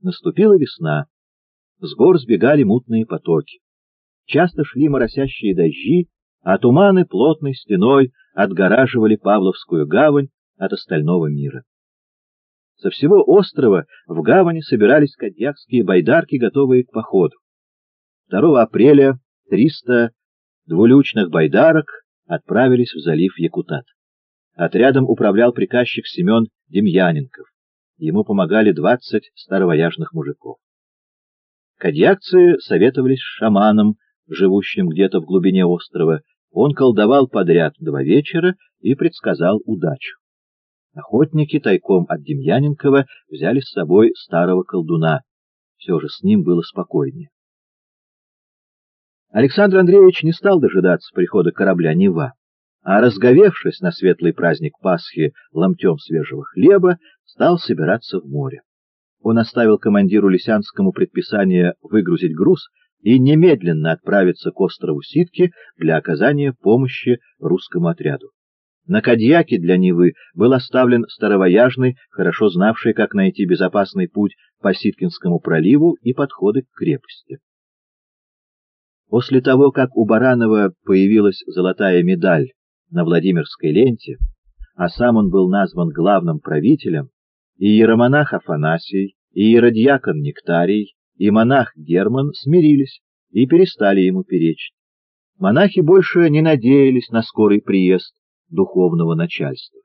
Наступила весна. С гор сбегали мутные потоки. Часто шли моросящие дожди, а туманы плотной стеной отгораживали Павловскую гавань от остального мира. Со всего острова в гавани собирались кадьякские байдарки, готовые к походу. 2 апреля 300 двулючных байдарок отправились в залив Якутат. Отрядом управлял приказчик Семен Демьяненков. Ему помогали 20 старовояжных мужиков. Кадьякцы советовались с шаманом, живущим где-то в глубине острова. Он колдовал подряд 2 вечера и предсказал удачу. Охотники тайком от Демьяненкова взяли с собой старого колдуна. Все же с ним было спокойнее. Александр Андреевич не стал дожидаться прихода корабля Нева, а, разговевшись на светлый праздник Пасхи ломтем свежего хлеба, стал собираться в море. Он оставил командиру Лисянскому предписание выгрузить груз и немедленно отправиться к острову Ситки для оказания помощи русскому отряду. На кадьяке для Невы был оставлен старовояжный, хорошо знавший, как найти безопасный путь по Ситкинскому проливу и подходы к крепости. После того, как у Баранова появилась золотая медаль на Владимирской ленте, а сам он был назван главным правителем, и иеромонах Афанасий, и иеродьякон Нектарий, и монах Герман смирились и перестали ему перечить. Монахи больше не надеялись на скорый приезд духовного начальства.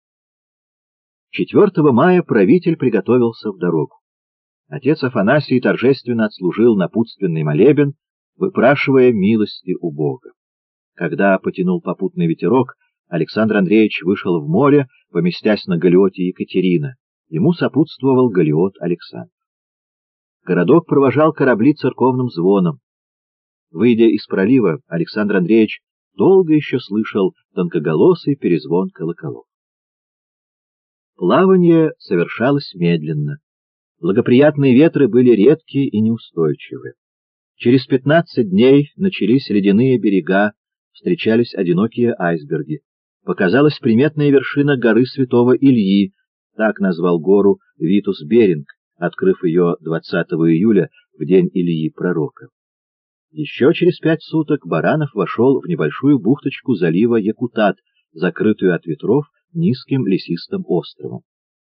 4 мая правитель приготовился в дорогу. Отец Афанасий торжественно отслужил напутственный молебен, выпрашивая милости у Бога. Когда потянул попутный ветерок, Александр Андреевич вышел в море, поместясь на галеоте Екатерина. Ему сопутствовал галеот Александр. Городок провожал корабли церковным звоном. Выйдя из пролива, Александр Андреевич долго еще слышал тонкоголосый перезвон колоколов. Плавание совершалось медленно. Благоприятные ветры были редкие и неустойчивы. Через 15 дней начались ледяные берега, встречались одинокие айсберги. Показалась приметная вершина горы Святого Ильи, так назвал гору Витус Беринг, открыв ее 20 июля, в день Ильи Пророка. Еще через 5 суток Баранов вошел в небольшую бухточку залива Якутат, закрытую от ветров низким лесистым островом.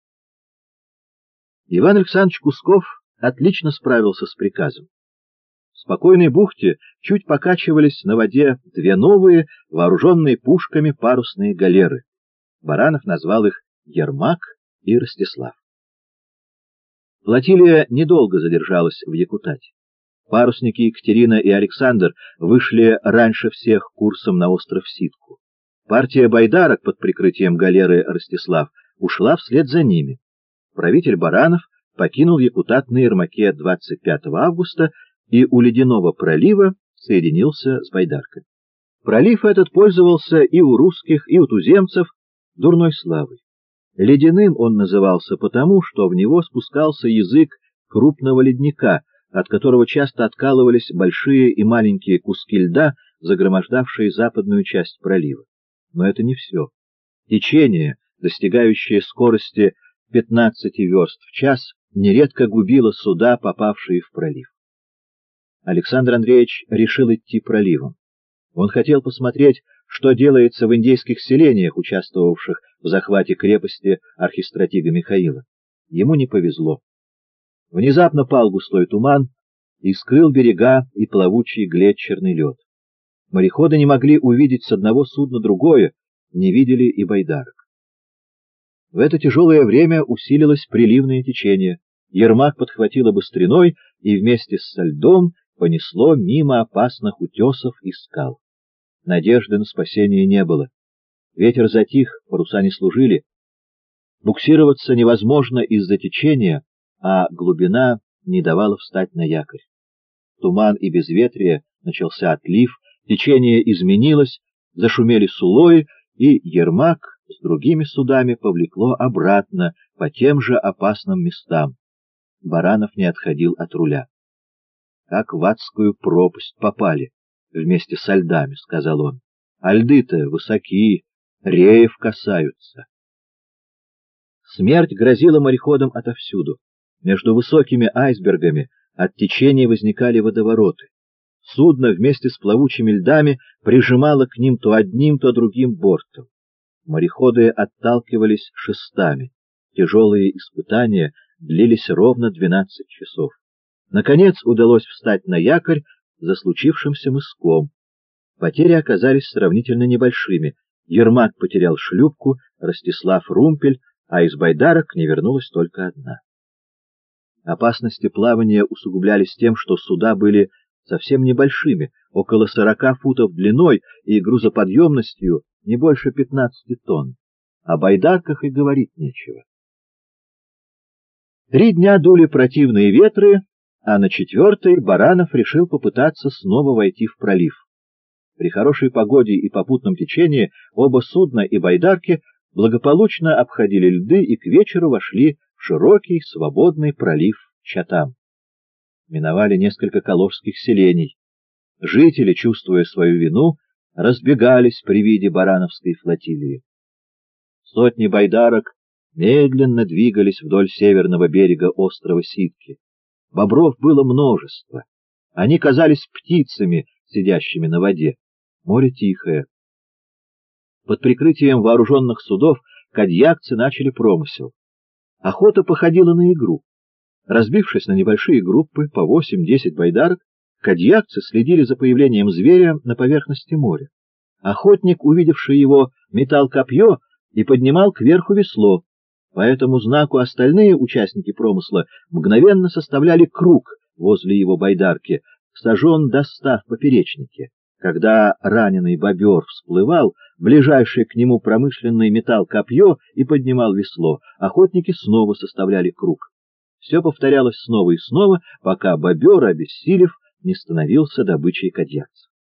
Иван Александрович Кусков отлично справился с приказом. В спокойной бухте чуть покачивались на воде 2 новые, вооруженные пушками парусные галеры. Баранов назвал их Ермак и Ростислав. Флотилия недолго задержалась в Якутате. Парусники Екатерина и Александр вышли раньше всех курсом на остров Ситку. Партия байдарок под прикрытием галеры Ростислав ушла вслед за ними. Правитель Баранов покинул Якутат на Ермаке 25 августа и у Ледяного пролива соединился с байдаркой. Пролив этот пользовался и у русских, и у туземцев дурной славой. Ледяным он назывался потому, что в него спускался язык крупного ледника, от которого часто откалывались большие и маленькие куски льда, загромождавшие западную часть пролива. Но это не все. Течение, достигающее скорости 15 верст в час, нередко губило суда, попавшие в пролив. Александр Андреевич решил идти проливом. Он хотел посмотреть, что делается в индейских селениях, участвовавших в захвате крепости архистратига Михаила. Ему не повезло. Внезапно пал густой туман и скрыл берега и плавучий глетчерный лед. Мореходы не могли увидеть с одного судна другое, не видели и байдарок. В это тяжелое время усилилось приливное течение. Ермак подхватило быстриной и вместе со льдом понесло мимо опасных утесов и скал. Надежды на спасение не было. Ветер затих, паруса не служили. Буксироваться невозможно из-за течения, а глубина не давала встать на якорь. Туман и безветрие, начался отлив, течение изменилось, зашумели сулои, и Ермак с другими судами повлекло обратно по тем же опасным местам. Баранов не отходил от руля. «Как в адскую пропасть попали вместе со льдами», — сказал он. «А льды-то высоки, реев касаются». Смерть грозила мореходам отовсюду. Между высокими айсбергами от течения возникали водовороты. Судно вместе с плавучими льдами прижимало к ним то одним, то другим бортом. Мореходы отталкивались шестами. Тяжелые испытания длились ровно 12 часов. Наконец удалось встать на якорь за случившимся мыском. Потери оказались сравнительно небольшими. Ермак потерял шлюпку, Ростислав — румпель, а из байдарок не вернулась только одна. Опасности плавания усугублялись тем, что суда были совсем небольшими, около 40 футов длиной и грузоподъемностью не больше 15 тонн. О байдарках и говорить нечего. 3 дня дули противные ветры, а на 4-й Баранов решил попытаться снова войти в пролив. При хорошей погоде и попутном течении оба судна и байдарки благополучно обходили льды и к вечеру вошли в широкий свободный пролив Чатам. Миновали несколько калужских селений. Жители, чувствуя свою вину, разбегались при виде барановской флотилии. Сотни байдарок медленно двигались вдоль северного берега острова Ситки. Бобров было множество. Они казались птицами, сидящими на воде. Море тихое. Под прикрытием вооруженных судов кадьякцы начали промысел. Охота походила на игру. Разбившись на небольшие группы по 8-10 байдарок, кадьякцы следили за появлением зверя на поверхности моря. Охотник, увидевший его, метал копье и поднимал кверху весло. По этому знаку остальные участники промысла мгновенно составляли круг возле его байдарки, сажен до 100 в поперечнике. Когда раненый бобер всплывал, ближайший к нему промышленный метал копье и поднимал весло, охотники снова составляли круг. Все повторялось снова и снова, пока бобер, обессилев, не становился добычей кадьякцев.